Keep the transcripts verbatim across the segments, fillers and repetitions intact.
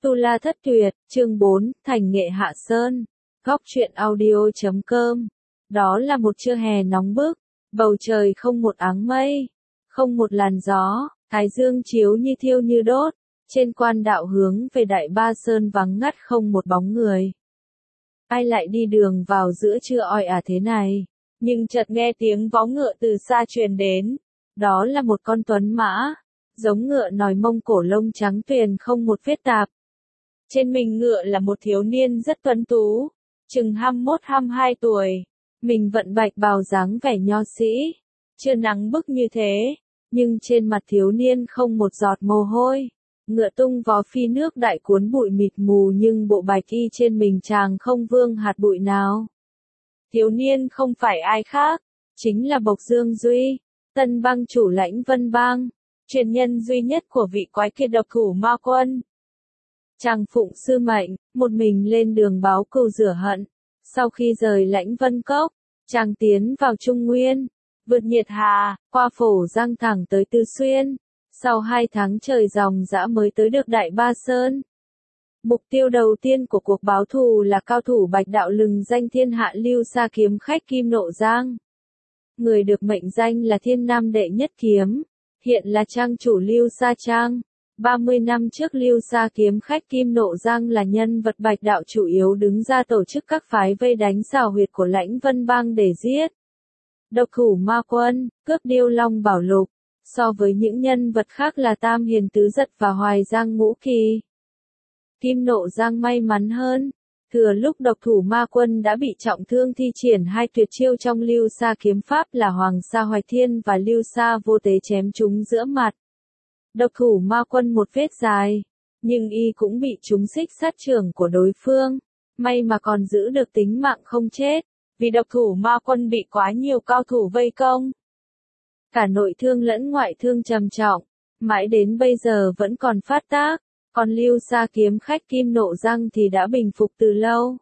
Tu La Thất Tuyệt, chương bốn, Thành Nghệ Hạ Sơn. Góc truyện audio chấm com. Đó là một trưa hè nóng bức, bầu trời không một áng mây, không một làn gió, thái dương chiếu như thiêu như đốt, trên quan đạo hướng về Đại Ba Sơn vắng ngắt không một bóng người. Ai lại đi đường vào giữa trưa oi ả thế này? Nhưng chợt nghe tiếng vó ngựa từ xa truyền đến, đó là một con tuấn mã, giống ngựa nòi Mông Cổ lông trắng tuyền không một vết tạp. Trên mình ngựa là một thiếu niên rất tuấn tú, chừng hai mươi mốt hai mươi hai tuổi, mình vận bạch bào dáng vẻ nho sĩ, chưa nắng bức như thế, nhưng trên mặt thiếu niên không một giọt mồ hôi. Ngựa tung vó phi nước đại cuốn bụi mịt mù nhưng bộ bạch y trên mình chàng không vương hạt bụi nào. Thiếu niên không phải ai khác, chính là Bộc Dương Duy, Tân Bang chủ Lãnh Vân Bang, truyền nhân duy nhất của vị quái kiệt độc thủ Ma Quân. Chàng phụng sư mệnh, một mình lên đường báo cừu rửa hận. Sau khi rời Lãnh Vân Cốc, chàng tiến vào Trung Nguyên, vượt nhiệt hà, qua Phổ Giang thẳng tới Từ Xuyên. Sau hai tháng trời dòng dã mới tới được Đại Ba Sơn. Mục tiêu đầu tiên của cuộc báo thù là cao thủ bạch đạo lừng danh thiên hạ Lưu Sa kiếm khách Kim Nộ Giang. Người được mệnh danh là thiên nam đệ nhất kiếm, hiện là trang chủ Lưu Sa Trang. ba mươi năm trước Lưu Sa kiếm khách Kim Nộ Giang là nhân vật bạch đạo chủ yếu đứng ra tổ chức các phái vây đánh xào huyệt của Lãnh Vân Bang để giết độc thủ Ma Quân, cướp Điêu Long Bảo Lục. So với những nhân vật khác là Tam Hiền Tứ Giật và Hoài Giang Ngũ Kỳ, Kim Nộ Giang may mắn hơn, thừa lúc độc thủ Ma Quân đã bị trọng thương thi triển hai tuyệt chiêu trong Lưu Sa kiếm pháp là Hoàng Sa Hoài Thiên và Lưu Sa Vô Tế chém trúng giữa mặt. Độc thủ Ma Quân một vết dài, nhưng y cũng bị trúng xích sát trưởng của đối phương, may mà còn giữ được tính mạng không chết, vì độc thủ Ma Quân bị quá nhiều cao thủ vây công. Cả nội thương lẫn ngoại thương trầm trọng, mãi đến bây giờ vẫn còn phát tác, còn Lưu Sa kiếm khách Kim Nộ Giang thì đã bình phục từ lâu.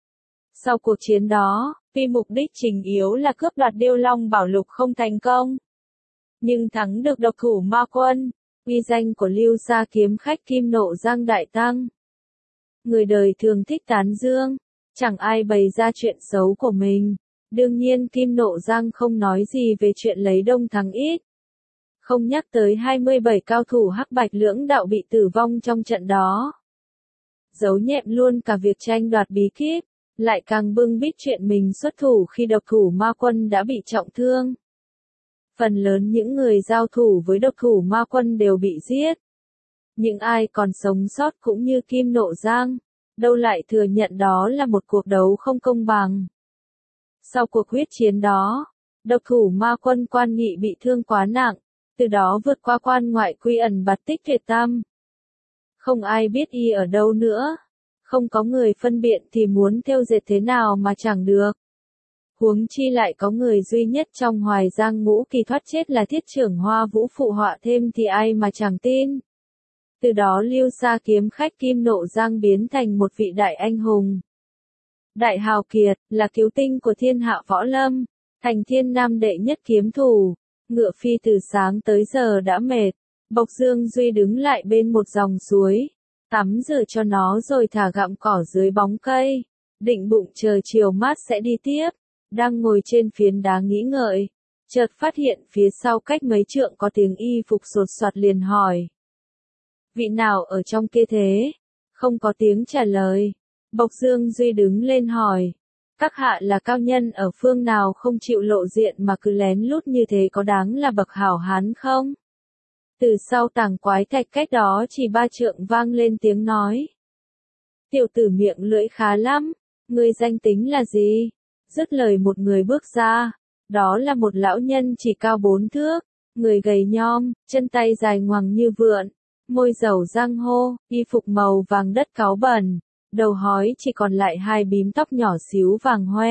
Sau cuộc chiến đó, vì mục đích chính yếu là cướp đoạt Điêu Long Bảo Lục không thành công, nhưng thắng được độc thủ Ma Quân, uy danh của Lưu Sa kiếm khách Kim Nộ Giang đại tăng. Người đời thường thích tán dương, chẳng ai bày ra chuyện xấu của mình. Đương nhiên Kim Nộ Giang không nói gì về chuyện lấy đông thắng ít. Không nhắc tới hai mươi bảy cao thủ hắc bạch lưỡng đạo bị tử vong trong trận đó. Giấu nhẹm luôn cả việc tranh đoạt bí kíp, lại càng bưng bít chuyện mình xuất thủ khi độc thủ Ma Quân đã bị trọng thương. Phần lớn những người giao thủ với độc thủ Ma Quân đều bị giết. Những ai còn sống sót cũng như Kim Nộ Giang, đâu lại thừa nhận đó là một cuộc đấu không công bằng. Sau cuộc huyết chiến đó, độc thủ Ma Quân Quan Nghị bị thương quá nặng, từ đó vượt qua quan ngoại quy ẩn bạt tích tuyệt tâm. Không ai biết y ở đâu nữa, không có người phân biện thì muốn theo dệt thế nào mà chẳng được. Huống chi lại có người duy nhất trong Hoài Giang Ngũ Kỳ thoát chết là Thiết Trưởng Hoa Vũ phụ họa thêm thì ai mà chẳng tin. Từ đó Lưu Sa kiếm khách Kim Nộ Giang biến thành một vị đại anh hùng. Đại hào kiệt, là cứu tinh của thiên hạ võ lâm, thành thiên nam đệ nhất kiếm thủ, ngựa phi từ sáng tới giờ đã mệt, Bộc Dương Duy đứng lại bên một dòng suối, tắm rửa cho nó rồi thả gặm cỏ dưới bóng cây, định bụng chờ chiều mát sẽ đi tiếp, đang ngồi trên phiến đá nghĩ ngợi, chợt phát hiện phía sau cách mấy trượng có tiếng y phục sột soạt liền hỏi. Vị nào ở trong kia thế? Không có tiếng trả lời. Bộc Dương Duy đứng lên hỏi, các hạ là cao nhân ở phương nào không chịu lộ diện mà cứ lén lút như thế có đáng là bậc hảo hán không? Từ sau tảng quái thạch cách đó chỉ ba trượng vang lên tiếng nói. Tiểu tử miệng lưỡi khá lắm, người danh tính là gì? Dứt lời một người bước ra, đó là một lão nhân chỉ cao bốn thước, người gầy nhom, chân tay dài ngoằng như vượn, môi dầu giang hô, y phục màu vàng đất cáu bẩn. Đầu hói chỉ còn lại hai bím tóc nhỏ xíu vàng hoe.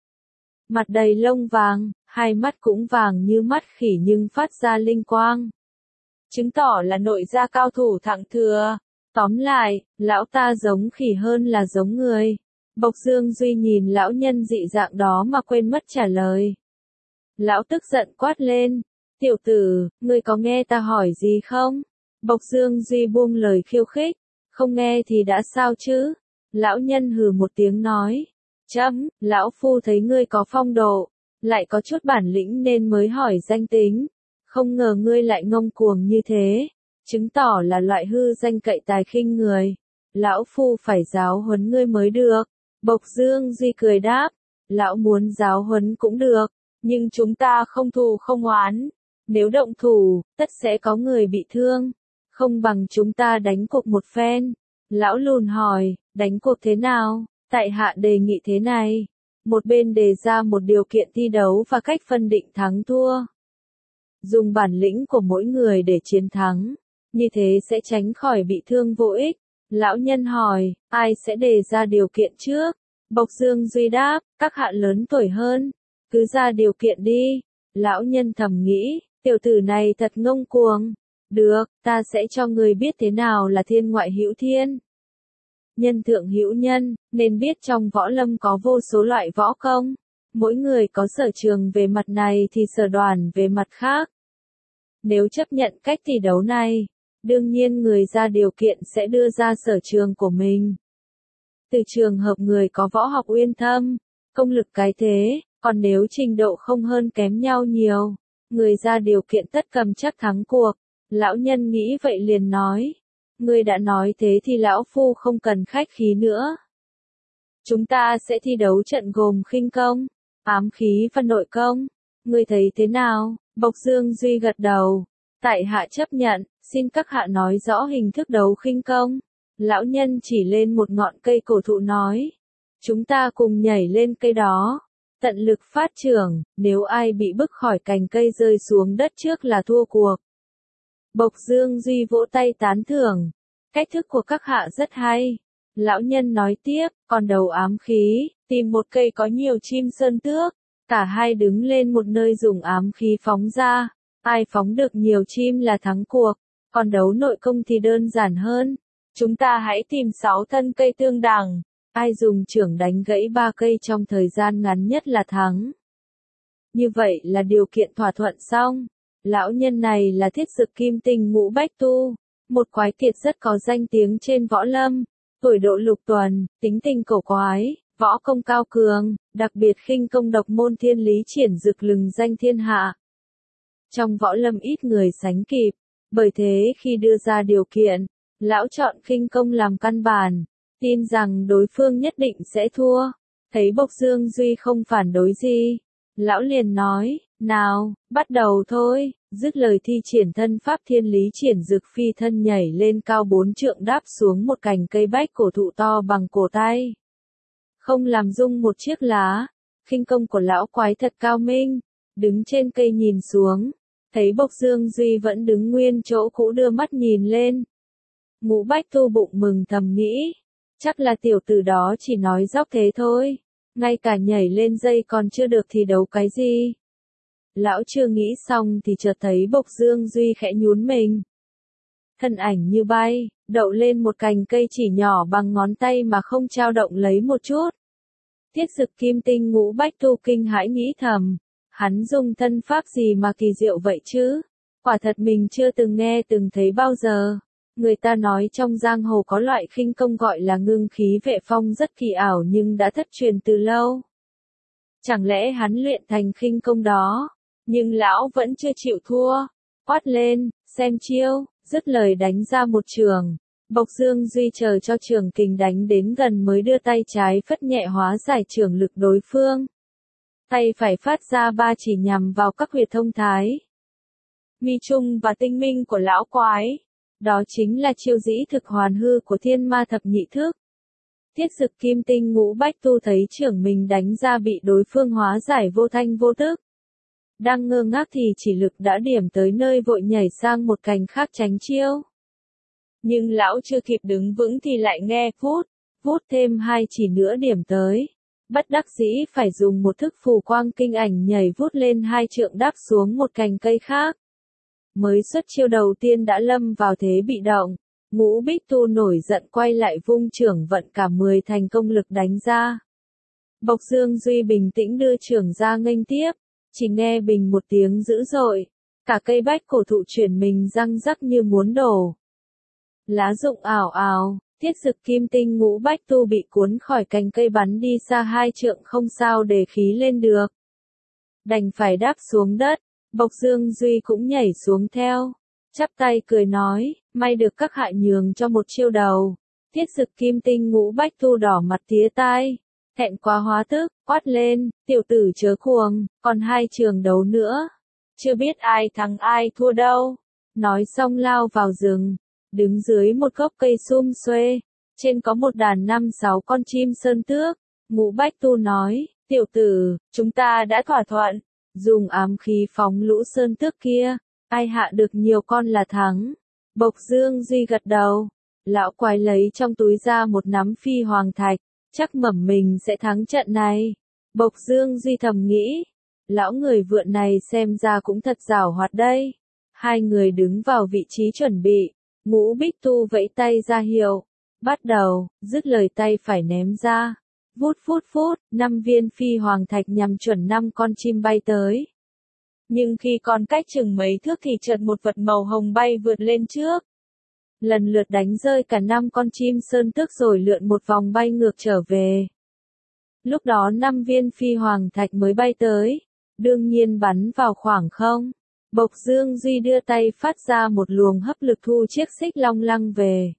Mặt đầy lông vàng, hai mắt cũng vàng như mắt khỉ nhưng phát ra linh quang. Chứng tỏ là nội gia cao thủ thặng thừa. Tóm lại, lão ta giống khỉ hơn là giống người. Bộc Dương Duy nhìn lão nhân dị dạng đó mà quên mất trả lời. Lão tức giận quát lên. Tiểu tử, ngươi có nghe ta hỏi gì không? Bộc Dương Duy buông lời khiêu khích. không nghe thì đã sao chứ? Lão nhân hừ một tiếng nói. Chấm, lão phu thấy ngươi có phong độ, lại có chút bản lĩnh nên mới hỏi danh tính. Không ngờ ngươi lại ngông cuồng như thế, chứng tỏ là loại hư danh cậy tài khinh người. Lão phu phải giáo huấn ngươi mới được. Bộc Dương Duy cười đáp, lão muốn giáo huấn cũng được, nhưng chúng ta không thù không oán. Nếu động thủ, tất sẽ có người bị thương. Không bằng chúng ta đánh cuộc một phen. Lão lùn hỏi, đánh cuộc thế nào? Tại hạ đề nghị thế này. Một bên đề ra một điều kiện thi đấu và cách phân định thắng thua. Dùng bản lĩnh của mỗi người để chiến thắng. Như thế sẽ tránh khỏi bị thương vô ích. Lão nhân hỏi, ai sẽ đề ra điều kiện trước? Bộc Dương Duy đáp, các hạ lớn tuổi hơn. Cứ ra điều kiện đi. Lão nhân thầm nghĩ, tiểu tử này thật ngông cuồng. Được, ta sẽ cho người biết thế nào là thiên ngoại hữu thiên. Nhân thượng hữu nhân, nên biết trong võ lâm có vô số loại võ công. Mỗi người có sở trường về mặt này thì sở đoàn về mặt khác. Nếu chấp nhận cách thi đấu này, đương nhiên người ra điều kiện sẽ đưa ra sở trường của mình. Từ trường hợp người có võ học uyên thâm, công lực cái thế, còn nếu trình độ không hơn kém nhau nhiều, người ra điều kiện tất cầm chắc thắng cuộc. Lão nhân nghĩ vậy liền nói, ngươi đã nói thế thì lão phu không cần khách khí nữa. Chúng ta sẽ thi đấu trận gồm khinh công, ám khí và nội công. Ngươi thấy thế nào? Bộc Dương Duy gật đầu. Tại hạ chấp nhận, xin các hạ nói rõ hình thức đấu khinh công. Lão nhân chỉ lên một ngọn cây cổ thụ nói. Chúng ta cùng nhảy lên cây đó. Tận lực phát trưởng, nếu ai bị bức khỏi cành cây rơi xuống đất trước là thua cuộc. Bộc Dương Duy vỗ tay tán thưởng. Cách thức của các hạ rất hay. Lão nhân nói tiếp, còn đầu ám khí, tìm một cây có nhiều chim sơn tước. Cả hai đứng lên một nơi dùng ám khí phóng ra. Ai phóng được nhiều chim là thắng cuộc. Còn đấu nội công thì đơn giản hơn. Chúng ta hãy tìm sáu thân cây tương đẳng. Ai dùng chưởng đánh gãy ba cây trong thời gian ngắn nhất là thắng. Như vậy là điều kiện thỏa thuận xong. Lão nhân này là Thiết Dực Kim Tinh Ngũ Bách Tu, một quái kiệt rất có danh tiếng trên võ lâm, tuổi độ lục tuần, tính tình cổ quái, võ công cao cường, đặc biệt khinh công độc môn thiên lý triển dực lừng danh thiên hạ. Trong võ lâm ít người sánh kịp, bởi thế khi đưa ra điều kiện, lão chọn khinh công làm căn bản, tin rằng đối phương nhất định sẽ thua. Thấy Bộc Dương Duy không phản đối gì, lão liền nói, nào, bắt đầu thôi. Dứt lời thi triển thân pháp thiên lý triển dực phi thân nhảy lên cao bốn trượng đáp xuống một cành cây bách cổ thụ to bằng cổ tay. Không làm rung một chiếc lá. Khinh công của lão quái thật cao minh. Đứng trên cây nhìn xuống, thấy Bộc Dương Duy vẫn đứng nguyên chỗ cũ đưa mắt nhìn lên. Ngũ Bách Tu bụng mừng thầm nghĩ, chắc là tiểu tử đó chỉ nói dóc thế thôi. Ngay cả nhảy lên dây còn chưa được thì đấu cái gì. Lão chưa nghĩ xong thì chợt thấy Bộc Dương Duy khẽ nhún mình. Thân ảnh như bay, đậu lên một cành cây chỉ nhỏ bằng ngón tay mà không trao động lấy một chút. Thiết Dực Kim Tinh Ngũ Bách Tu kinh hãi nghĩ thầm, hắn dùng thân pháp gì mà kỳ diệu vậy chứ? Quả thật mình chưa từng nghe từng thấy bao giờ. Người ta nói trong giang hồ có loại khinh công gọi là ngưng khí vệ phong rất kỳ ảo nhưng đã thất truyền từ lâu. Chẳng lẽ hắn luyện thành khinh công đó? Nhưng lão vẫn chưa chịu thua. Quát lên, xem chiêu, dứt lời đánh ra một trường. Bộc Dương Duy chờ cho trường kình đánh đến gần mới đưa tay trái phất nhẹ hóa giải trường lực đối phương. Tay phải phát ra ba chỉ nhằm vào các huyệt thông thái, mi trung và tinh minh của lão quái. Đó chính là chiêu dĩ thực hoàn hư của thiên ma thập nhị thức. Thiết Dực Kim Tinh Ngũ Bách Tu thấy trưởng mình đánh ra bị đối phương hóa giải vô thanh vô tức. Đang ngơ ngác thì chỉ lực đã điểm tới nơi vội nhảy sang một cành khác tránh chiêu. Nhưng lão chưa kịp đứng vững thì lại nghe phút, vút thêm hai chỉ nữa điểm tới. Bất đắc dĩ phải dùng một thức phù quang kinh ảnh nhảy vút lên hai trượng đáp xuống một cành cây khác. Mới xuất chiêu đầu tiên đã lâm vào thế bị động. Ngũ Bích Tu nổi giận quay lại vung chưởng vận cả mười thành công lực đánh ra. Bộc Dương Duy bình tĩnh đưa chưởng ra nghênh tiếp. Chỉ nghe bình một tiếng dữ dội, cả cây bách cổ thụ chuyển mình răng rắc như muốn đổ. Lá rụng ảo ảo, Tiết Dực Kim Tinh Ngũ Bách Tu bị cuốn khỏi cành cây bắn đi xa hai trượng không sao để khí lên được. Đành phải đáp xuống đất, Bộc Dương Duy cũng nhảy xuống theo. Chắp tay cười nói, may được các hạ nhường cho một chiêu đầu. Tiết Dực Kim Tinh Ngũ Bách Tu đỏ mặt tía tai, thẹn quá hóa tức, quát lên, tiểu tử chớ cuồng, còn hai trường đấu nữa. Chưa biết ai thắng ai thua đâu. Nói xong lao vào rừng, đứng dưới một gốc cây sum xuê, trên có một đàn năm sáu con chim sơn tước. Ngũ Bách Tu nói, tiểu tử, chúng ta đã thỏa thuận, dùng ám khí phóng lũ sơn tước kia, ai hạ được nhiều con là thắng. Bộc Dương Duy gật đầu, lão quái lấy trong túi ra một nắm phi hoàng thạch, chắc mẩm mình sẽ thắng trận này. Bộc Dương Duy thầm nghĩ, lão người vượn này xem ra cũng thật giàu hoạt đây. Hai người đứng vào vị trí chuẩn bị, Ngũ Bích Tu vẫy tay ra hiệu, bắt đầu, dứt lời tay phải ném ra. Vút vút vút, năm viên phi hoàng thạch nhằm chuẩn năm con chim bay tới. Nhưng khi còn cách chừng mấy thước thì chợt một vật màu hồng bay vượt lên trước. Lần lượt đánh rơi cả năm con chim sơn tước rồi lượn một vòng bay ngược trở về. Lúc đó năm viên phi hoàng thạch mới bay tới, đương nhiên bắn vào khoảng không. Bộc Dương Duy đưa tay phát ra một luồng hấp lực thu chiếc xích long lăng về.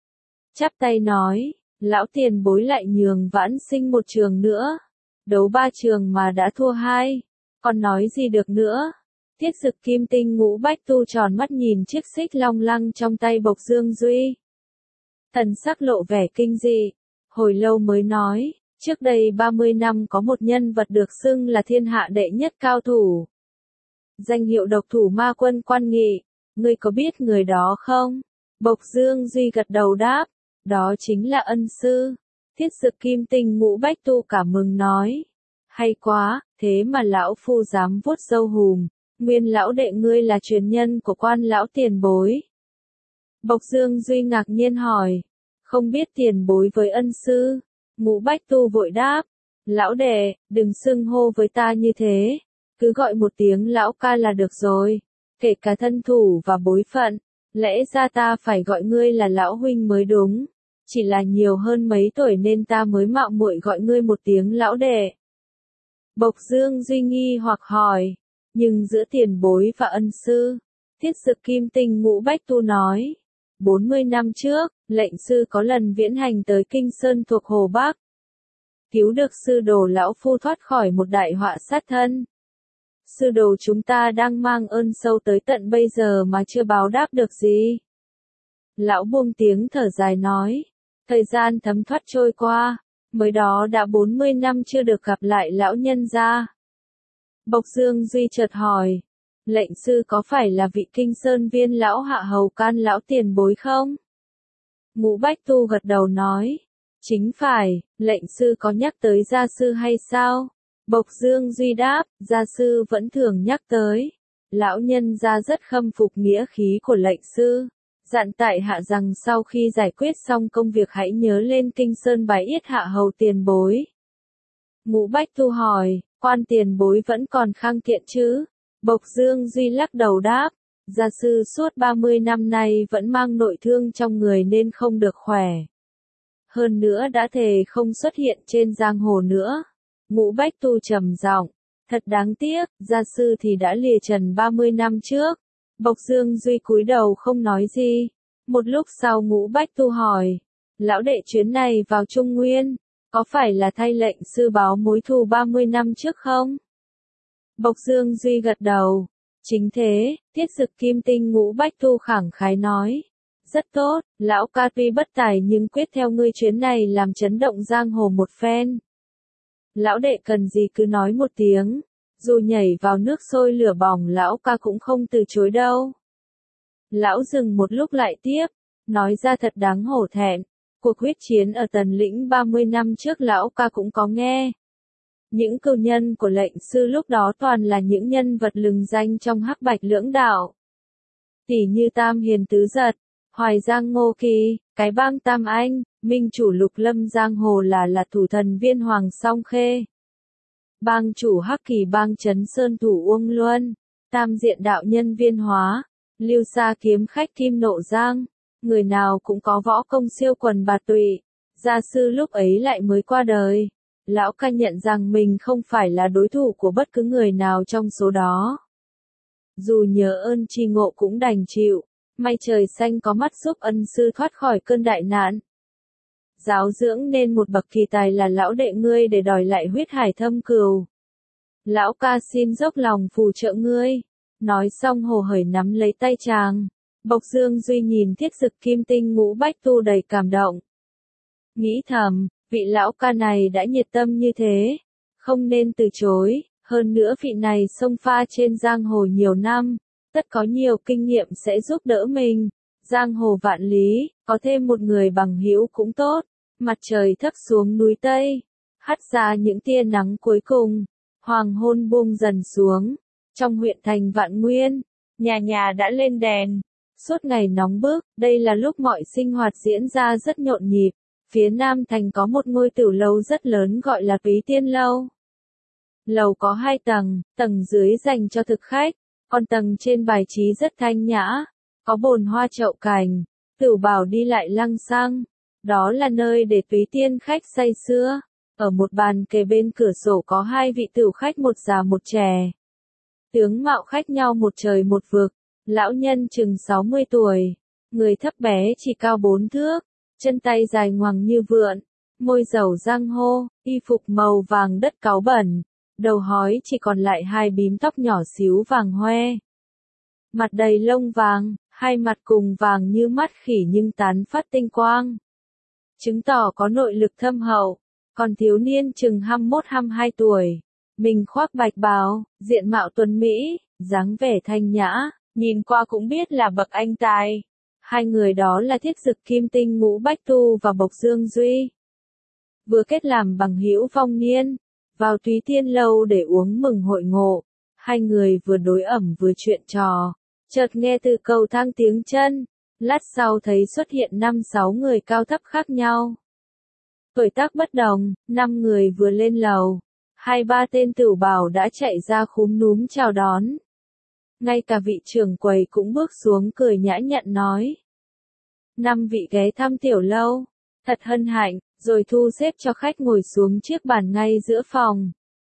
Chắp tay nói, lão tiền bối lại nhường vãn sinh một trường nữa. Đấu ba trường mà đã thua hai, còn nói gì được nữa. Tiết Dực Kim Tinh Ngũ Bách Tu tròn mắt nhìn chiếc xích long lăng trong tay Bộc Dương Duy. Thần sắc lộ vẻ kinh dị, hồi lâu mới nói, trước đây ba mươi năm có một nhân vật được xưng là thiên hạ đệ nhất cao thủ. Danh hiệu độc thủ ma quân Quan Nghị, ngươi có biết người đó không? Bộc Dương Duy gật đầu đáp, đó chính là ân sư. Tiết Dực Kim Tinh Ngũ Bách Tu cảm mừng nói, hay quá, thế mà lão phu dám vuốt râu hùm, nguyên lão đệ ngươi là truyền nhân của Quan lão tiền bối. Bộc Dương Duy ngạc nhiên hỏi, không biết tiền bối với ân sư. Ngũ Bách Tu vội đáp, lão đệ, đừng xưng hô với ta như thế, cứ gọi một tiếng lão ca là được rồi, kể cả thân thủ và bối phận, lẽ ra ta phải gọi ngươi là lão huynh mới đúng, chỉ là nhiều hơn mấy tuổi nên ta mới mạo muội gọi ngươi một tiếng lão đệ. Bộc Dương Duy nghi hoặc hỏi, nhưng giữa tiền bối và ân sư? Tiết Dực Kim Tinh Ngũ Bách Tu nói, bốn mươi năm trước, lệnh sư có lần viễn hành tới Kinh Sơn thuộc Hồ Bắc, cứu được sư đồ lão phu thoát khỏi một đại họa sát thân. Sư đồ chúng ta đang mang ơn sâu tới tận bây giờ mà chưa báo đáp được gì. Lão buông tiếng thở dài nói, thời gian thấm thoát trôi qua, mới đó đã bốn mươi năm chưa được gặp lại lão nhân gia. Bộc Dương Duy chợt hỏi, lệnh sư có phải là vị Kinh Sơn viên lão hạ hầu can lão tiền bối không? Ngũ Bách Tu gật đầu nói, chính phải, lệnh sư có nhắc tới gia sư hay sao? Bộc Dương Duy đáp, gia sư vẫn thường nhắc tới. Lão nhân gia rất khâm phục nghĩa khí của lệnh sư, dặn tại hạ rằng sau khi giải quyết xong công việc hãy nhớ lên Kinh Sơn bái yết hạ hầu tiền bối. Ngũ Bách Tu hỏi, Quan tiền bối vẫn còn khang kiện chứ? Bộc Dương Duy lắc đầu đáp, gia sư suốt ba mươi năm nay vẫn mang nội thương trong người nên không được khỏe. Hơn nữa đã thề không xuất hiện trên giang hồ nữa. Ngũ Bách Tu trầm giọng, thật đáng tiếc, gia sư thì đã lìa trần ba mươi năm trước. Bộc Dương Duy cúi đầu không nói gì. Một lúc sau Ngũ Bách Tu hỏi, lão đệ chuyến này vào Trung Nguyên, có phải là thay lệnh sư báo mối thù ba mươi năm trước không? Bộc Dương Duy gật đầu, chính thế. Tiết Dực Kim Tinh Ngũ Bách Tu khẳng khái nói, rất tốt, lão ca tuy bất tài nhưng quyết theo ngươi chuyến này làm chấn động giang hồ một phen. Lão đệ cần gì cứ nói một tiếng, dù nhảy vào nước sôi lửa bỏng lão ca cũng không từ chối đâu. Lão dừng một lúc lại tiếp, nói ra thật đáng hổ thẹn, cuộc huyết chiến ở Tần Lĩnh ba mươi năm trước lão ca cũng có nghe. Những cừu nhân của lệnh sư lúc đó toàn là những nhân vật lừng danh trong hắc bạch lưỡng đạo. Tỷ như Tam Hiền Tứ Giật, Hoài Giang Ngô Kỳ, cái bang Tam Anh, minh chủ Lục Lâm Giang Hồ là là thủ thần viên Hoàng Song Khê. Bang chủ Hắc Kỳ bang Trấn Sơn thủ Uông Luân, tam diện đạo nhân Viên Hóa, Lưu Sa kiếm khách Kim Nộ Giang, người nào cũng có võ công siêu quần bạt tụy. Gia sư lúc ấy lại mới qua đời. Lão ca nhận rằng mình không phải là đối thủ của bất cứ người nào trong số đó. Dù nhớ ơn tri ngộ cũng đành chịu, may trời xanh có mắt giúp ân sư thoát khỏi cơn đại nạn. Giáo dưỡng nên một bậc kỳ tài là lão đệ ngươi để đòi lại huyết hải thâm cừu. Lão ca xin dốc lòng phù trợ ngươi. Nói xong hồ hởi nắm lấy tay chàng. Bộc Dương Duy nhìn Thiết Dực Kim Tinh Ngũ Bách Tu đầy cảm động. Nghĩ thầm, vị lão ca này đã nhiệt tâm như thế, không nên từ chối, hơn nữa vị này xông pha trên giang hồ nhiều năm, tất có nhiều kinh nghiệm sẽ giúp đỡ mình. Giang hồ vạn lý, có thêm một người bằng hữu cũng tốt. Mặt trời thấp xuống núi Tây, hắt ra những tia nắng cuối cùng, hoàng hôn buông dần xuống. Trong huyện thành Vạn Nguyên, nhà nhà đã lên đèn. Suốt ngày nóng bức, đây là lúc mọi sinh hoạt diễn ra rất nhộn nhịp. Phía Nam thành có một ngôi tiểu lâu rất lớn gọi là Túy Tiên Lâu. Lầu có hai tầng, tầng dưới dành cho thực khách, còn tầng trên bài trí rất thanh nhã, có bồn hoa chậu cành, tửu bảo đi lại lăng xăng. Đó là nơi để túy tiên khách say sưa. Ở một bàn kề bên cửa sổ có hai vị tửu khách một già một trẻ. Tướng mạo khác nhau một trời một vực. Lão nhân chừng sáu mươi tuổi, người thấp bé chỉ cao bốn thước, chân tay dài ngoằng như vượn, môi dầu giang hô, y phục màu vàng đất cáu bẩn, đầu hói chỉ còn lại hai bím tóc nhỏ xíu vàng hoe. Mặt đầy lông vàng, hai mặt cùng vàng như mắt khỉ nhưng tán phát tinh quang. Chứng tỏ có nội lực thâm hậu, còn thiếu niên chừng hai mươi mốt hai mươi hai tuổi, mình khoác bạch bào, diện mạo tuấn mỹ, dáng vẻ thanh nhã, nhìn qua cũng biết là bậc anh tài. Hai người đó là Thiết Dực Kim Tinh Ngũ Bách Tu và Bộc Dương Duy. Vừa kết làm bằng hữu phong niên, vào Túy Tiên Lâu để uống mừng hội ngộ, hai người vừa đối ẩm vừa chuyện trò, chợt nghe từ cầu thang tiếng chân, lát sau thấy xuất hiện năm sáu người cao thấp khác nhau. Tuổi tác bất đồng, năm người vừa lên lầu, hai ba tên tửu bảo đã chạy ra khúm núm chào đón. Ngay cả vị trưởng quầy cũng bước xuống cười nhã nhặn nói. Năm vị ghé thăm tiểu lâu, thật hân hạnh, rồi thu xếp cho khách ngồi xuống chiếc bàn ngay giữa phòng.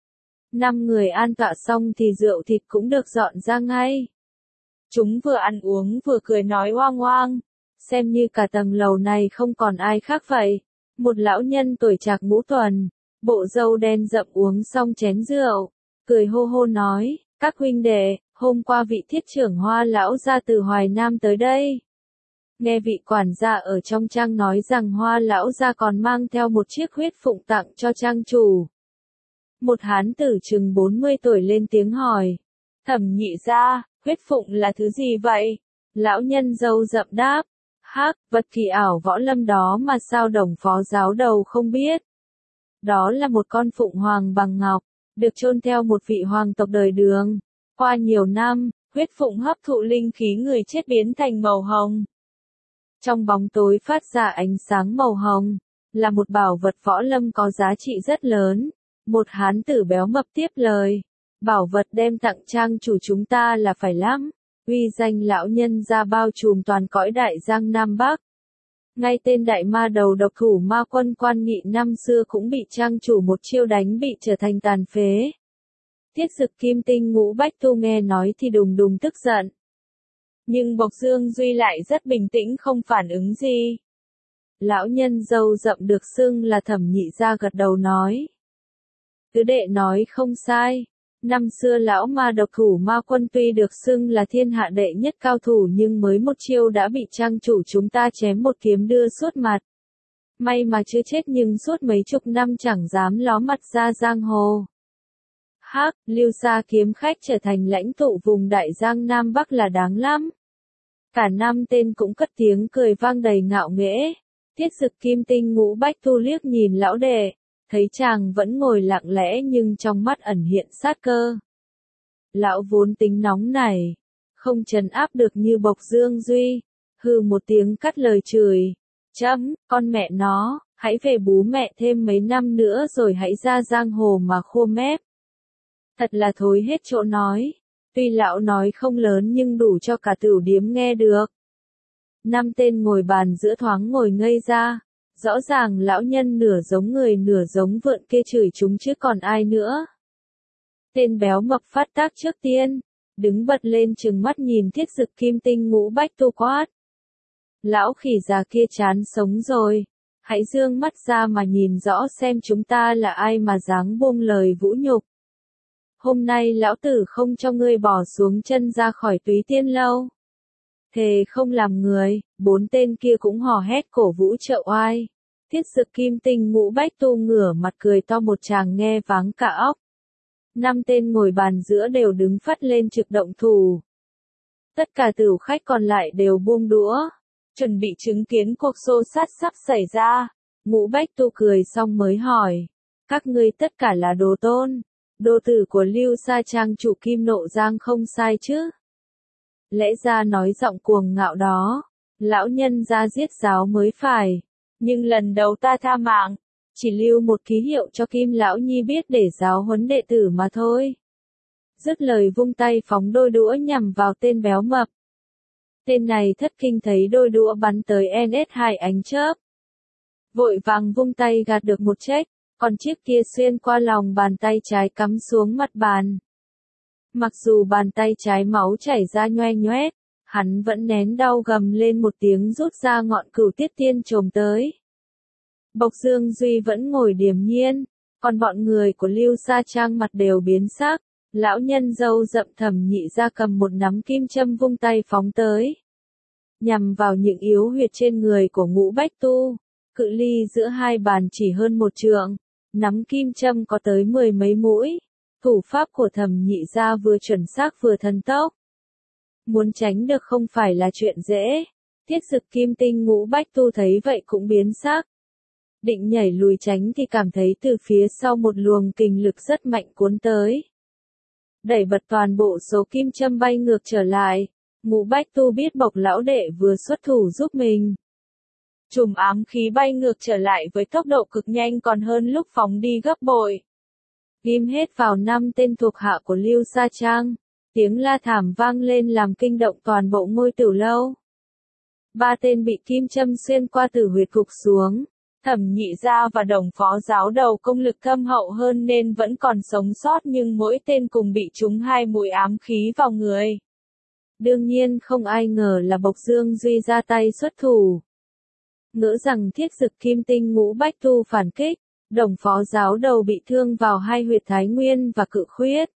Năm người an tọa xong thì rượu thịt cũng được dọn ra ngay. Chúng vừa ăn uống vừa cười nói oang oang, xem như cả tầng lầu này không còn ai khác vậy. Một lão nhân tuổi trạc ngũ tuần, bộ râu đen rậm uống xong chén rượu, cười hô hô nói, các huynh đệ, hôm qua vị thiết trưởng Hoa lão ra từ Hoài Nam tới đây. Nghe vị quản gia ở trong trang nói rằng Hoa lão gia còn mang theo một chiếc huyết phụng tặng cho trang chủ. Một hán tử chừng bốn mươi tuổi lên tiếng hỏi. Thẩm nhị gia, huyết phụng là thứ gì vậy? Lão nhân râu rậm đáp. Hắc, vật kỳ ảo võ lâm đó mà sao đồng phó giáo đầu không biết. Đó là một con phụng hoàng bằng ngọc, được chôn theo một vị hoàng tộc đời Đường. Qua nhiều năm, huyết phụng hấp thụ linh khí người chết biến thành màu hồng. Trong bóng tối phát ra ánh sáng màu hồng, là một bảo vật võ lâm có giá trị rất lớn. Một hán tử béo mập tiếp lời, bảo vật đem tặng trang chủ chúng ta là phải lắm. Uy danh lão nhân ra bao trùm toàn cõi đại giang Nam Bắc. Ngay tên đại ma đầu độc thủ ma quân Quan Nghị năm xưa cũng bị trang chủ một chiêu đánh bị trở thành tàn phế. Thiết Dực Kim Tinh Ngũ Bách Tu nghe nói thì đùng đùng tức giận. Nhưng Bộc Dương Duy lại rất bình tĩnh không phản ứng gì. Lão nhân râu rậm được xưng là Thẩm nhị gia gật đầu nói. Tứ đệ nói không sai. Năm xưa lão ma độc thủ ma quân tuy được xưng là thiên hạ đệ nhất cao thủ nhưng mới một chiêu đã bị trang chủ chúng ta chém một kiếm đưa suốt mặt. May mà chưa chết nhưng suốt mấy chục năm chẳng dám ló mặt ra giang hồ. Hắc, Lưu Sa kiếm khách trở thành lãnh tụ vùng đại giang Nam Bắc là đáng lắm. Cả năm tên cũng cất tiếng cười vang đầy ngạo nghễ. Thiết Dực Kim Tinh Ngũ Bách Tu liếc nhìn lão đệ, thấy chàng vẫn ngồi lặng lẽ nhưng trong mắt ẩn hiện sát cơ. Lão vốn tính nóng này, không trấn áp được như Bộc Dương Duy, hừ một tiếng cắt lời chửi. Chấm, con mẹ nó, hãy về bú mẹ thêm mấy năm nữa rồi hãy ra giang hồ mà khô mép. Thật là thối hết chỗ nói. Tuy lão nói không lớn nhưng đủ cho cả tửu điếm nghe được. Năm tên ngồi bàn giữa thoáng ngồi ngây ra. Rõ ràng lão nhân nửa giống người nửa giống vượn kia chửi chúng chứ còn ai nữa. Tên béo mập phát tác trước tiên, đứng bật lên trừng mắt nhìn Thiết Dực Kim Tinh Ngũ Bách Tu quát. Lão khỉ già kia chán sống rồi, hãy dương mắt ra mà nhìn rõ xem chúng ta là ai mà dáng buông lời vũ nhục. Hôm nay lão tử không cho ngươi bỏ xuống chân ra khỏi Túy Tiên Lâu. Thề không làm người, bốn tên kia cũng hò hét cổ vũ trợ oai. Thiết Dực Kim Tinh Ngũ Bách Tu ngửa mặt cười to một tràng nghe váng cả óc. Năm tên ngồi bàn giữa đều đứng phắt lên trực động thủ. Tất cả tửu khách còn lại đều buông đũa, chuẩn bị chứng kiến cuộc xô xát sắp xảy ra. Ngũ Bách Tu cười xong mới hỏi, các ngươi tất cả là đồ tôn, đồ tử của Lưu Sa Trang chủ Kim Nộ Giang không sai chứ? Lẽ ra nói giọng cuồng ngạo đó, lão nhân ra giết giáo mới phải, nhưng lần đầu ta tha mạng, chỉ lưu một ký hiệu cho Kim lão nhi biết để giáo huấn đệ tử mà thôi. Dứt lời vung tay phóng đôi đũa nhằm vào tên béo mập. Tên này thất kinh thấy đôi đũa bắn tới en ét hai ánh chớp. Vội vàng vung tay gạt được một trách, còn chiếc kia xuyên qua lòng bàn tay trái cắm xuống mặt bàn. Mặc dù bàn tay trái máu chảy ra nhoe nhoét, hắn vẫn nén đau gầm lên một tiếng rút ra ngọn cửu tiết tiên chồm tới. Bộc Dương Duy vẫn ngồi điềm nhiên, còn bọn người của Lưu Sa Trang mặt đều biến sắc. Lão nhân râu rậm Thẩm Nhị Gia cầm một nắm kim châm vung tay phóng tới, nhằm vào những yếu huyệt trên người của Ngũ Bách Tu. Cự ly giữa hai bàn chỉ hơn một trượng, nắm kim châm có tới mười mấy mũi. Thủ pháp của Thẩm Nhị Gia vừa chuẩn xác vừa thần tốc. Muốn tránh được không phải là chuyện dễ. Thiết Dực Kim Tinh Ngũ Bách Tu thấy vậy cũng biến sắc. Định nhảy lùi tránh thì cảm thấy từ phía sau một luồng kình lực rất mạnh cuốn tới. Đẩy bật toàn bộ số kim châm bay ngược trở lại. Ngũ Bách Tu biết Bộc lão đệ vừa xuất thủ giúp mình. Chùm ám khí bay ngược trở lại với tốc độ cực nhanh còn hơn lúc phóng đi gấp bội. Ghim hết vào năm tên thuộc hạ của Lưu Sa Trang. Tiếng la thảm vang lên làm kinh động toàn bộ ngôi tử lâu. Ba tên bị kim châm xuyên qua tử huyệt gục xuống. Thẩm Nhị Gia và Đồng Phó giáo đầu công lực thâm hậu hơn nên vẫn còn sống sót nhưng mỗi tên cùng bị trúng hai mũi ám khí vào người. Đương nhiên không ai ngờ là Bộc Dương Duy ra tay xuất thủ. Ngỡ rằng Thiết Dực Kim Tinh Ngũ Bách Tu phản kích, Đồng Phó giáo đầu bị thương vào hai huyệt thái nguyên và cự khuyết.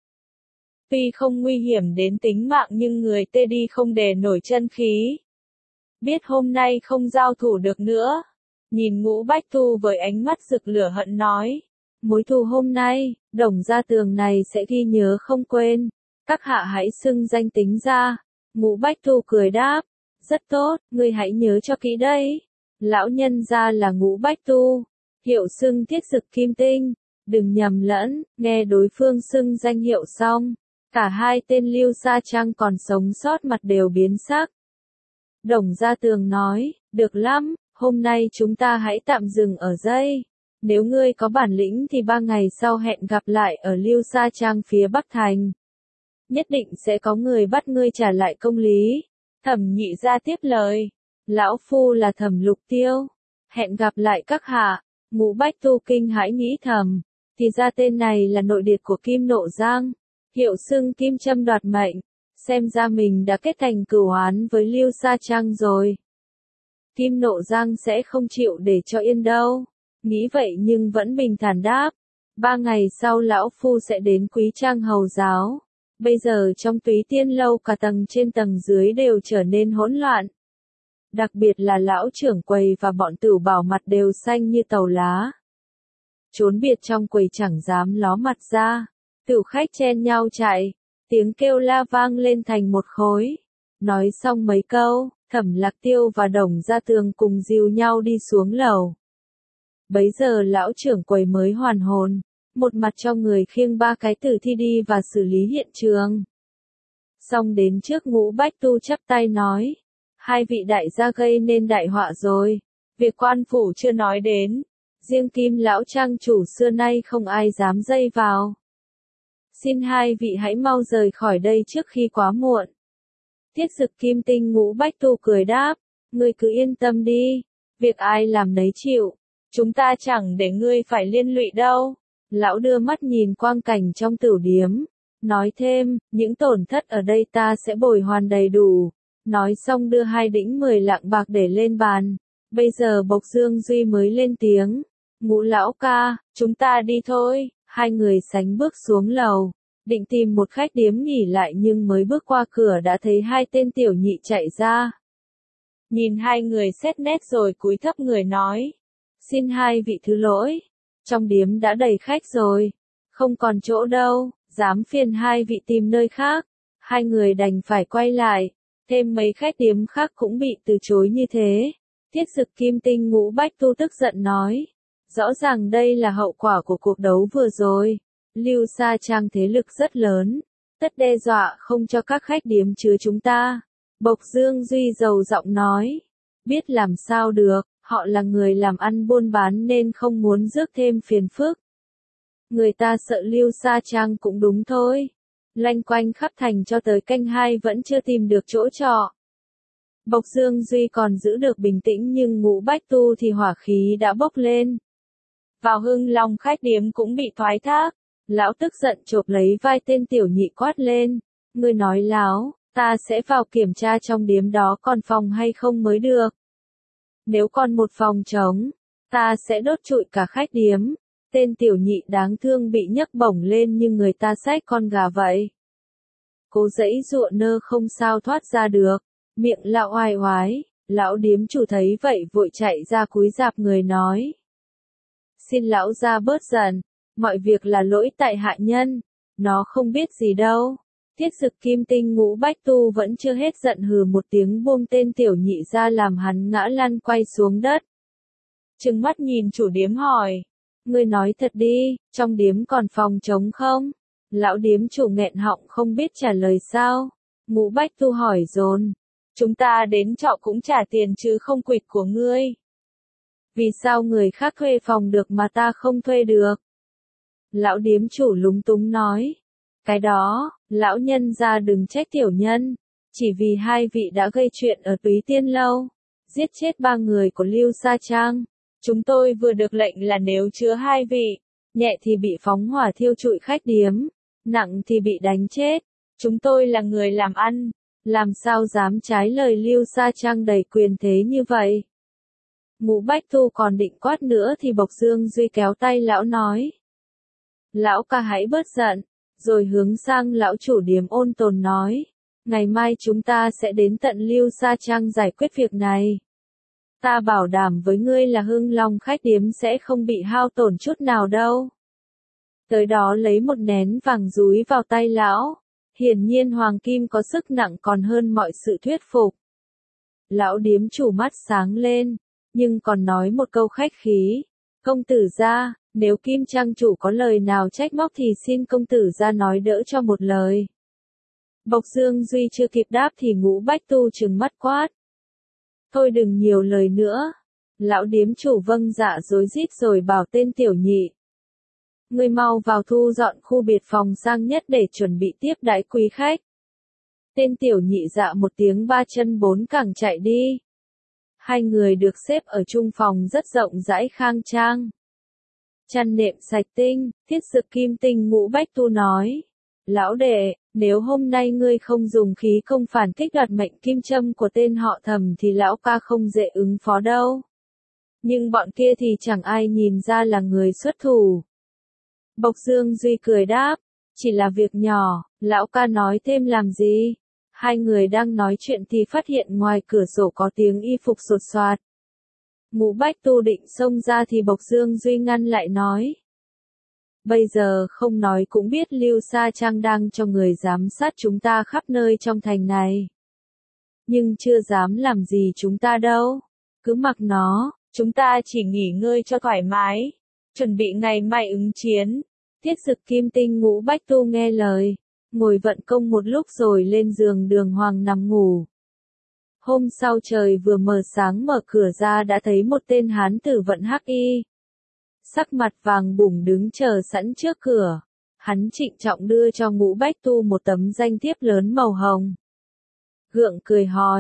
Tuy không nguy hiểm đến tính mạng nhưng người tê đi không đè nổi chân khí. Biết hôm nay không giao thủ được nữa. Nhìn Ngũ Bách Tu với ánh mắt rực lửa hận nói. Mối thù hôm nay, Đồng gia tường này sẽ ghi nhớ không quên. Các hạ hãy xưng danh tính ra. Ngũ Bách Tu cười đáp. Rất tốt, ngươi hãy nhớ cho kỹ đấy. Lão nhân gia là Ngũ Bách Tu. Hiệu xưng Thiết Dực Kim Tinh. Đừng nhầm lẫn, nghe đối phương xưng danh hiệu xong. Cả hai tên Lưu Sa Trang còn sống sót mặt đều biến sắc. Đồng gia tường nói, được lắm, hôm nay chúng ta hãy tạm dừng ở đây. Nếu ngươi có bản lĩnh thì ba ngày sau hẹn gặp lại ở Lưu Sa Trang phía Bắc Thành. Nhất định sẽ có người bắt ngươi trả lại công lý. Thẩm Nhị Gia tiếp lời. Lão phu là Thẩm Lục Tiêu. Hẹn gặp lại các hạ. Ngũ Bách Tu kinh hãi nghĩ thầm. Thì ra tên này là nội điệt của Kim Nộ Giang. Hiệu xưng Kim Châm đoạt mệnh. Xem ra mình đã kết thành cửu oán với Lưu Sa Trang rồi. Kim Nộ Giang sẽ không chịu để cho yên đâu. Nghĩ vậy nhưng vẫn bình thản đáp. Ba ngày sau lão phu sẽ đến Quý Trang hầu giáo. Bây giờ trong Túy Tiên Lâu cả tầng trên tầng dưới đều trở nên hỗn loạn. Đặc biệt là lão trưởng quầy và bọn tửu bảo mặt đều xanh như tàu lá. Trốn biệt trong quầy chẳng dám ló mặt ra. Tửu khách chen nhau chạy. Tiếng kêu la vang lên thành một khối. Nói xong mấy câu, Thẩm Lạc Tiêu và Đồng Gia Tường cùng dìu nhau đi xuống lầu. Bấy giờ lão trưởng quầy mới hoàn hồn, một mặt trong người khiêng ba cái tử thi đi và xử lý hiện trường. Xong đến trước Ngũ Bách Tu chắp tay nói, hai vị đại gia gây nên đại họa rồi, việc quan phủ chưa nói đến, riêng Kim lão trang chủ xưa nay không ai dám dây vào. Xin hai vị hãy mau rời khỏi đây trước khi quá muộn. Thiết Dực Kim Tinh Ngũ Bách Tu cười đáp, Ngươi cứ yên tâm đi, việc ai làm nấy chịu, chúng ta chẳng để ngươi phải liên lụy đâu. Lão đưa mắt nhìn quang cảnh trong tửu điếm, nói thêm, những tổn thất ở đây ta sẽ bồi hoàn đầy đủ. Nói xong đưa hai đĩnh mười lạng bạc để lên bàn. Bây giờ Bộc Dương Duy mới lên tiếng, Ngũ lão ca, chúng ta đi thôi. Hai người sánh bước xuống lầu, định tìm một khách điếm nghỉ lại nhưng mới bước qua cửa đã thấy hai tên tiểu nhị chạy ra. Nhìn hai người xét nét rồi cúi thấp người nói, xin hai vị thứ lỗi, trong điếm đã đầy khách rồi, không còn chỗ đâu, dám phiền hai vị tìm nơi khác. Hai người đành phải quay lại, thêm mấy khách điếm khác cũng bị từ chối như thế. Thiết Dực Kim Tinh Ngũ Bách Tu tức giận nói, rõ ràng đây là hậu quả của cuộc đấu vừa rồi. Lưu Sa Trang thế lực rất lớn, tất đe dọa không cho các khách điếm chứa chúng ta. Bộc Dương Duy dầu giọng nói, biết làm sao được, họ là người làm ăn buôn bán nên không muốn rước thêm phiền phức. Người ta sợ Lưu Sa Trang cũng đúng thôi. Lanh quanh khắp thành cho tới canh hai vẫn chưa tìm được chỗ trọ. Bộc Dương Duy còn giữ được bình tĩnh nhưng Ngũ Bách Tu thì hỏa khí đã bốc lên. Vào Hưng Long khách điếm cũng bị thoái thác. Lão tức giận chộp lấy vai tên tiểu nhị quát lên. Ngươi nói láo, ta sẽ vào kiểm tra trong điếm đó còn phòng hay không mới được. Nếu còn một phòng trống, ta sẽ đốt trụi cả khách điếm. Tên tiểu nhị đáng thương bị nhấc bổng lên nhưng người ta xách con gà vậy. Cố giãy giụa nơ không sao thoát ra được, miệng lão oai oái, lão điếm chủ thấy vậy vội chạy ra cúi rạp người nói. Xin lão ra bớt giận, mọi việc là lỗi tại hạ nhân, nó không biết gì đâu. Thiết Dực Kim Tinh Ngũ Bách Tu vẫn chưa hết giận hừ một tiếng buông tên tiểu nhị ra làm hắn ngã lăn quay xuống đất. Trừng mắt nhìn chủ điếm hỏi. Ngươi nói thật đi, trong điếm còn phòng trống không? Lão điếm chủ nghẹn họng không biết trả lời sao. Ngũ Bách Tu hỏi dồn. Chúng ta đến trọ cũng trả tiền chứ không quỵt của ngươi. Vì sao người khác thuê phòng được mà ta không thuê được? Lão điếm chủ lúng túng nói. Cái đó, lão nhân ra đừng trách tiểu nhân. Chỉ vì hai vị đã gây chuyện ở Túy Tiên Lâu, giết chết ba người của Lưu Sa Trang. Chúng tôi vừa được lệnh là nếu chứa hai vị, nhẹ thì bị phóng hỏa thiêu trụi khách điếm, nặng thì bị đánh chết. Chúng tôi là người làm ăn, làm sao dám trái lời Lưu Sa Trang đầy quyền thế như vậy. Ngũ Bách Tu còn định quát nữa thì Bộc Dương Duy kéo tay lão nói. Lão ca hãy bớt giận, rồi hướng sang lão chủ điếm ôn tồn nói. Ngày mai chúng ta sẽ đến tận Lưu Sa Trang giải quyết việc này. Ta bảo đảm với ngươi là Hưng Long khách điếm sẽ không bị hao tổn chút nào đâu. Tới đó lấy một nén vàng dúi vào tay lão. Hiển nhiên hoàng kim có sức nặng còn hơn mọi sự thuyết phục. Lão điếm chủ mắt sáng lên, nhưng còn nói một câu khách khí. Công tử gia, nếu Kim Trang chủ có lời nào trách móc thì xin công tử gia nói đỡ cho một lời. Bộc Dương Duy chưa kịp đáp thì Ngũ Bách Tu trừng mắt quát. Thôi đừng nhiều lời nữa. Lão điếm chủ vâng dạ rối rít rồi bảo tên tiểu nhị. Ngươi mau vào thu dọn khu biệt phòng sang nhất để chuẩn bị tiếp đãi quý khách. Tên tiểu nhị dạ một tiếng ba chân bốn cẳng chạy đi. Hai người được xếp ở chung phòng rất rộng rãi khang trang. Chăn nệm sạch tinh, Thiết Dực Kim Tinh Ngũ Bách Tu nói. Lão đệ, nếu hôm nay ngươi không dùng khí công phản kích đoạt mệnh kim châm của tên họ Thầm thì lão ca không dễ ứng phó đâu. Nhưng bọn kia thì chẳng ai nhìn ra là người xuất thủ. Bộc Dương Duy cười đáp, chỉ là việc nhỏ, lão ca nói thêm làm gì. Hai người đang nói chuyện thì phát hiện ngoài cửa sổ có tiếng y phục sột soạt. Ngũ Bách Tu định xông ra thì Bộc Dương Duy ngăn lại nói. Bây giờ không nói cũng biết Lưu Sa Trang đang cho người giám sát chúng ta khắp nơi trong thành này. Nhưng chưa dám làm gì chúng ta đâu. Cứ mặc nó, chúng ta chỉ nghỉ ngơi cho thoải mái. Chuẩn bị ngày mai ứng chiến. Thiết Dực Kim Tinh Ngũ Bách Tu nghe lời. Ngồi vận công một lúc rồi lên giường Đường Hoàng nằm ngủ. Hôm sau trời vừa mờ sáng mở cửa ra đã thấy một tên hán tử vận hắc y. Sắc mặt vàng bủng đứng chờ sẵn trước cửa. Hắn trịnh trọng đưa cho Ngũ Bách Tu một tấm danh thiếp lớn màu hồng. Gượng cười hói,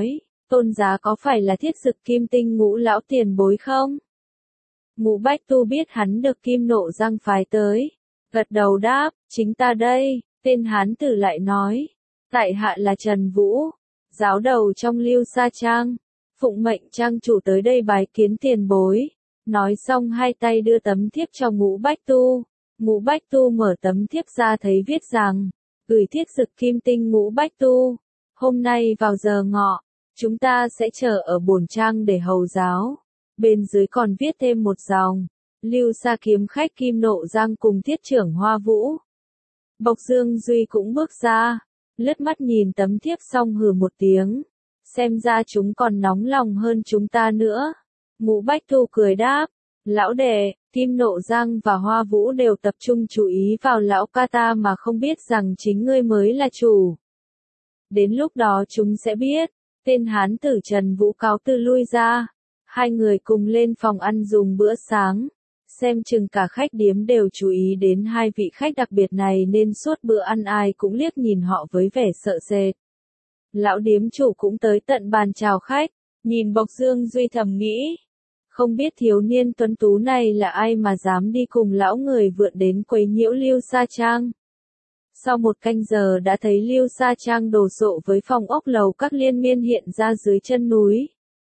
tôn giá có phải là Thiết Dực Kim Tinh Ngũ lão tiền bối không? Ngũ Bách Tu biết hắn được Kim Nộ Giang phái tới, gật đầu đáp, chính ta đây. Tên hán tử lại nói, tại hạ là Trần Vũ, giáo đầu trong Lưu Sa Trang, phụng mệnh trang chủ tới đây bái kiến tiền bối. Nói xong hai tay đưa tấm thiếp cho Ngũ Bách Tu. Ngũ Bách Tu mở tấm thiếp ra thấy viết rằng, gửi Thiết Dực Kim Tinh Ngũ Bách Tu, hôm nay vào giờ ngọ, chúng ta sẽ chờ ở bổn trang để hầu giáo. Bên dưới còn viết thêm một dòng, Lưu Sa kiếm khách Kim Nộ Giang cùng Thiết trưởng Hoa Vũ. Bộc Dương Duy cũng bước ra, lướt mắt nhìn tấm thiếp xong hừ một tiếng, xem ra chúng còn nóng lòng hơn chúng ta nữa. Ngũ Bách Tu cười đáp, lão đệ, Kim Nộ Giang và Hoa Vũ đều tập trung chú ý vào lão ca ta mà không biết rằng chính ngươi mới là chủ. Đến lúc đó chúng sẽ biết. Tên hán tử Trần Vũ cáo từ lui ra, hai người cùng lên phòng ăn dùng bữa sáng. Xem chừng cả khách điếm đều chú ý đến hai vị khách đặc biệt này nên suốt bữa ăn ai cũng liếc nhìn họ với vẻ sợ sệt. Lão điếm chủ cũng tới tận bàn chào khách, nhìn Bộc Dương Duy thầm nghĩ. Không biết thiếu niên tuấn tú này là ai mà dám đi cùng lão người vượn đến quấy nhiễu Lưu Sa Trang. Sau một canh giờ đã thấy Lưu Sa Trang đồ sộ với phòng ốc lầu các liên miên hiện ra dưới chân núi.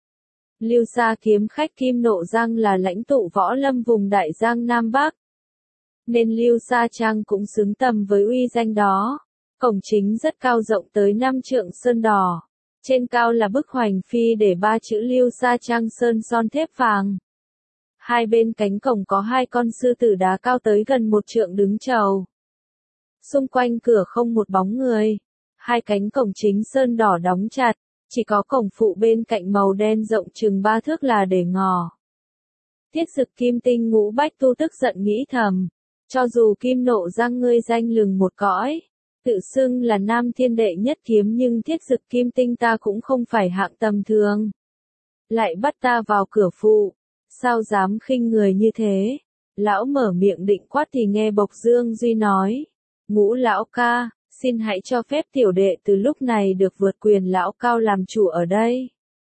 Lưu Sa kiếm khách Kim Nộ Giang là lãnh tụ võ lâm vùng Đại Giang Nam Bắc, nên Lưu Sa Trang cũng xứng tầm với uy danh đó. Cổng chính rất cao rộng tới năm trượng sơn đỏ, trên cao là bức hoành phi để ba chữ Lưu Sa Trang sơn son thép vàng. Hai bên cánh cổng có hai con sư tử đá cao tới gần một trượng đứng chầu. Xung quanh cửa không một bóng người, hai cánh cổng chính sơn đỏ đóng chặt, chỉ có cổng phụ bên cạnh màu đen rộng chừng ba thước là để ngỏ. Thiết Dực Kim Tinh Ngũ Bách Tu tức giận nghĩ thầm, cho dù Kim Nộ Giang ngươi danh lừng một cõi, tự xưng là Nam Thiên đệ nhất kiếm nhưng Thiết Dực Kim Tinh ta cũng không phải hạng tầm thường. Lại bắt ta vào cửa phụ, sao dám khinh người như thế? Lão mở miệng định quát thì nghe Bộc Dương Duy nói, Ngũ lão ca, xin hãy cho phép tiểu đệ từ lúc này được vượt quyền lão cao làm chủ ở đây.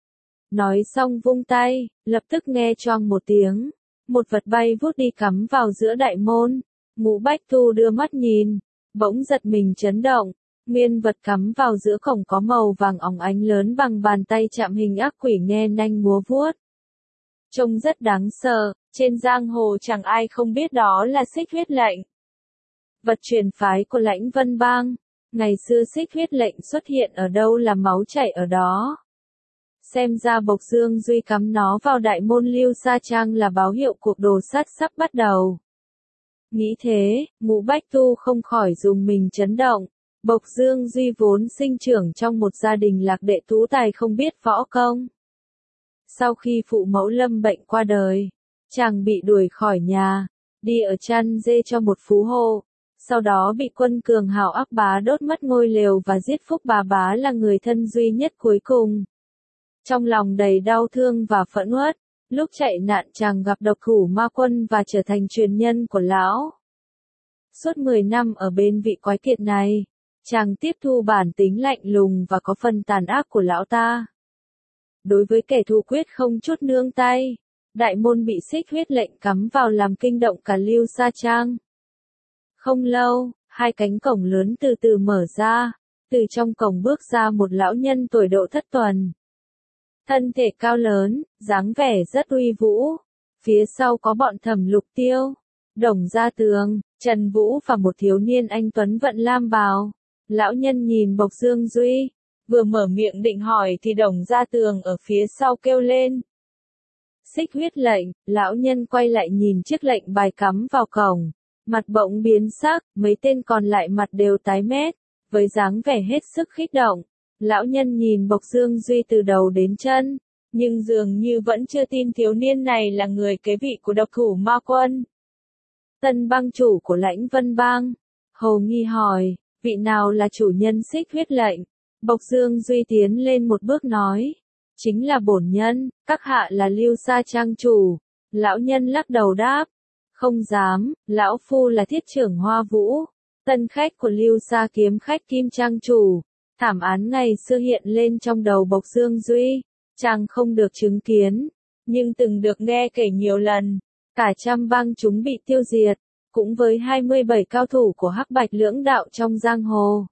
Nói xong vung tay, lập tức nghe choang một tiếng, một vật bay vút đi cắm vào giữa đại môn. Ngũ Bách Tu đưa mắt nhìn, bỗng giật mình chấn động, nguyên vật cắm vào giữa cổng có màu vàng óng ánh lớn bằng bàn tay chạm hình ác quỷ nghe nanh múa vuốt. Trông rất đáng sợ, trên giang hồ chẳng ai không biết đó là Xích Huyết lệnh. Vật truyền phái của Lãnh Vân Bang, ngày xưa Xích Huyết lệnh xuất hiện ở đâu là máu chảy ở đó. Xem ra Bộc Dương Duy cắm nó vào đại môn Lưu Sa Trang là báo hiệu cuộc đồ sắt sắp bắt đầu. Nghĩ thế, Ngũ Bách Tu không khỏi dùng mình chấn động. Bộc Dương Duy vốn sinh trưởng trong một gia đình lạc đệ tú tài không biết võ công. Sau khi phụ mẫu lâm bệnh qua đời, chàng bị đuổi khỏi nhà, đi ở chăn dê cho một phú hộ. Sau đó bị quân cường hào ác bá đốt mất ngôi lều và giết Phúc bà bá là người thân duy nhất cuối cùng. Trong lòng đầy đau thương và phẫn uất, lúc chạy nạn chàng gặp độc thủ ma quân và trở thành truyền nhân của lão. Suốt mười năm ở bên vị quái kiệt này, chàng tiếp thu bản tính lạnh lùng và có phần tàn ác của lão ta. Đối với kẻ thù quyết không chút nương tay, đại môn bị Xích Huyết lệnh cắm vào làm kinh động cả Lưu Sa Trang. Không lâu, hai cánh cổng lớn từ từ mở ra, từ trong cổng bước ra một lão nhân tuổi độ thất tuần. Thân thể cao lớn, dáng vẻ rất uy vũ, phía sau có bọn Thẩm Lục Tiêu, Đồng Gia Tường, Trần Vũ và một thiếu niên anh tuấn vận lam bào. Lão nhân nhìn Bộc Dương Duy, vừa mở miệng định hỏi thì Đồng Gia Tường ở phía sau kêu lên. Xích Huyết lệnh, lão nhân quay lại nhìn chiếc lệnh bài cắm vào cổng. Mặt bỗng biến sắc, mấy tên còn lại mặt đều tái mét, với dáng vẻ hết sức kích động. Lão nhân nhìn Bộc Dương Duy từ đầu đến chân, nhưng dường như vẫn chưa tin thiếu niên này là người kế vị của độc thủ ma quân. Tân bang chủ của Lãnh Vân Bang, hầu nghi hỏi, vị nào là chủ nhân Xích Huyết lệnh? Bộc Dương Duy tiến lên một bước nói, chính là bổn nhân, các hạ là Lưu Sa Trang chủ. Lão nhân lắc đầu đáp, không dám, lão phu là Thiết trưởng Hoa Vũ, tân khách của Lưu Sa kiếm khách Kim Trang chủ. Thảm án ngày xưa hiện lên trong đầu Bộc Dương Duy, chàng không được chứng kiến, nhưng từng được nghe kể nhiều lần, cả trăm bang chúng bị tiêu diệt, cũng với hai mươi bảy cao thủ của Hắc Bạch lưỡng đạo trong giang hồ.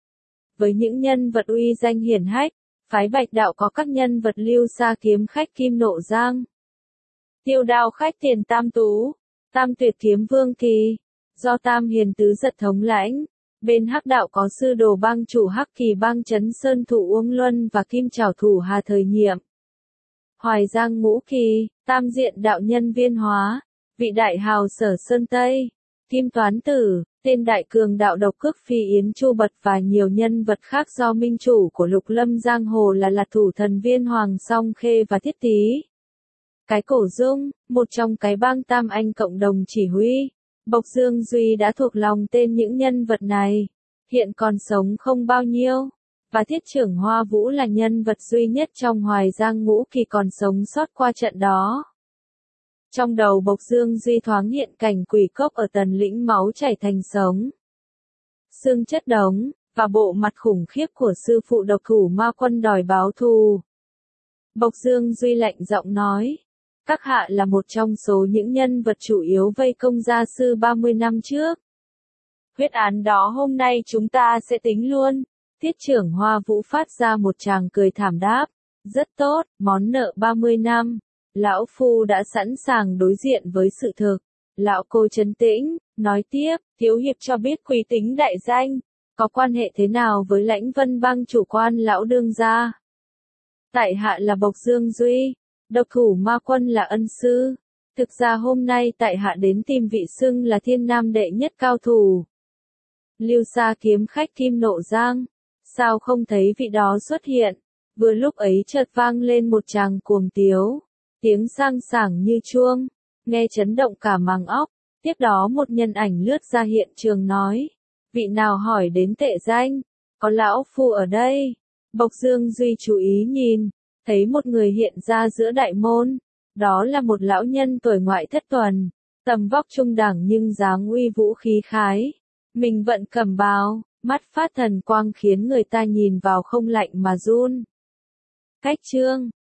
Với những nhân vật uy danh hiển hách, phái Bạch đạo có các nhân vật Lưu Sa kiếm khách Kim Nộ Giang, Tiêu Đao khách Tiền Tam Tú, Tam Tuyệt kiếm Vương Kỳ, do Tam Hiền Tứ Giật thống lãnh. Bên Hắc đạo có sư đồ bang chủ Hắc Kỳ bang Trấn Sơn thủ Uông Luân và Kim Trảo thủ Hà Thời Nhiệm. Hoài Giang Ngũ Kỳ, Tam Diện đạo nhân Viên Hóa, vị đại hào Sở Sơn Tây, Kim Toán Tử, tên đại cường đạo độc cước Phi Yến Chu Bật và nhiều nhân vật khác do minh chủ của Lục Lâm giang hồ là Lạt thủ thần Viên Hoàng Song Khê và Thiết Tý. Cái Cổ Dung, một trong cái bang Tam Anh cộng đồng chỉ huy. Bộc Dương Duy đã thuộc lòng tên những nhân vật này, hiện còn sống không bao nhiêu, và Thiết trưởng Hoa Vũ là nhân vật duy nhất trong Hoài Giang Ngũ Kỳ còn sống sót qua trận đó. Trong đầu Bộc Dương Duy thoáng hiện cảnh quỷ cốc ở Tần Lĩnh máu chảy thành sống, xương chất đống, và bộ mặt khủng khiếp của sư phụ độc thủ Ma Quân đòi báo thù. Bộc Dương Duy lạnh giọng nói. Các hạ là một trong số những nhân vật chủ yếu vây công gia sư ba mươi năm trước. Huyết án đó hôm nay chúng ta sẽ tính luôn. Thiết trưởng Hoa Vũ phát ra một tràng cười thảm đáp. Rất tốt, món nợ ba mươi năm. Lão Phu đã sẵn sàng đối diện với sự thực. Lão Cô trấn tĩnh, nói tiếp, Thiếu Hiệp cho biết quý tính đại danh, có quan hệ thế nào với Lãnh Vân bang chủ quan lão đương gia? Tại hạ là Bộc Dương Duy. Độc thủ Ma Quân là ân sư. Thực ra hôm nay tại hạ đến tìm vị xưng là thiên nam đệ nhất cao thủ. Lưu Sa kiếm khách Kim Nộ Giang. Sao không thấy vị đó xuất hiện? Vừa lúc ấy chợt vang lên một tràng cuồng tiếu. Tiếng sang sảng như chuông. Nghe chấn động cả màng óc. Tiếp đó một nhân ảnh lướt ra hiện trường nói. Vị nào hỏi đến tệ danh? Có lão phu ở đây. Bộc Dương Duy chú ý nhìn. Thấy một người hiện ra giữa đại môn, đó là một lão nhân tuổi ngoại thất tuần, tầm vóc trung đẳng nhưng dáng uy vũ khí khái, mình vận cẩm bào, mắt phát thần quang khiến người ta nhìn vào không lạnh mà run. Cách chương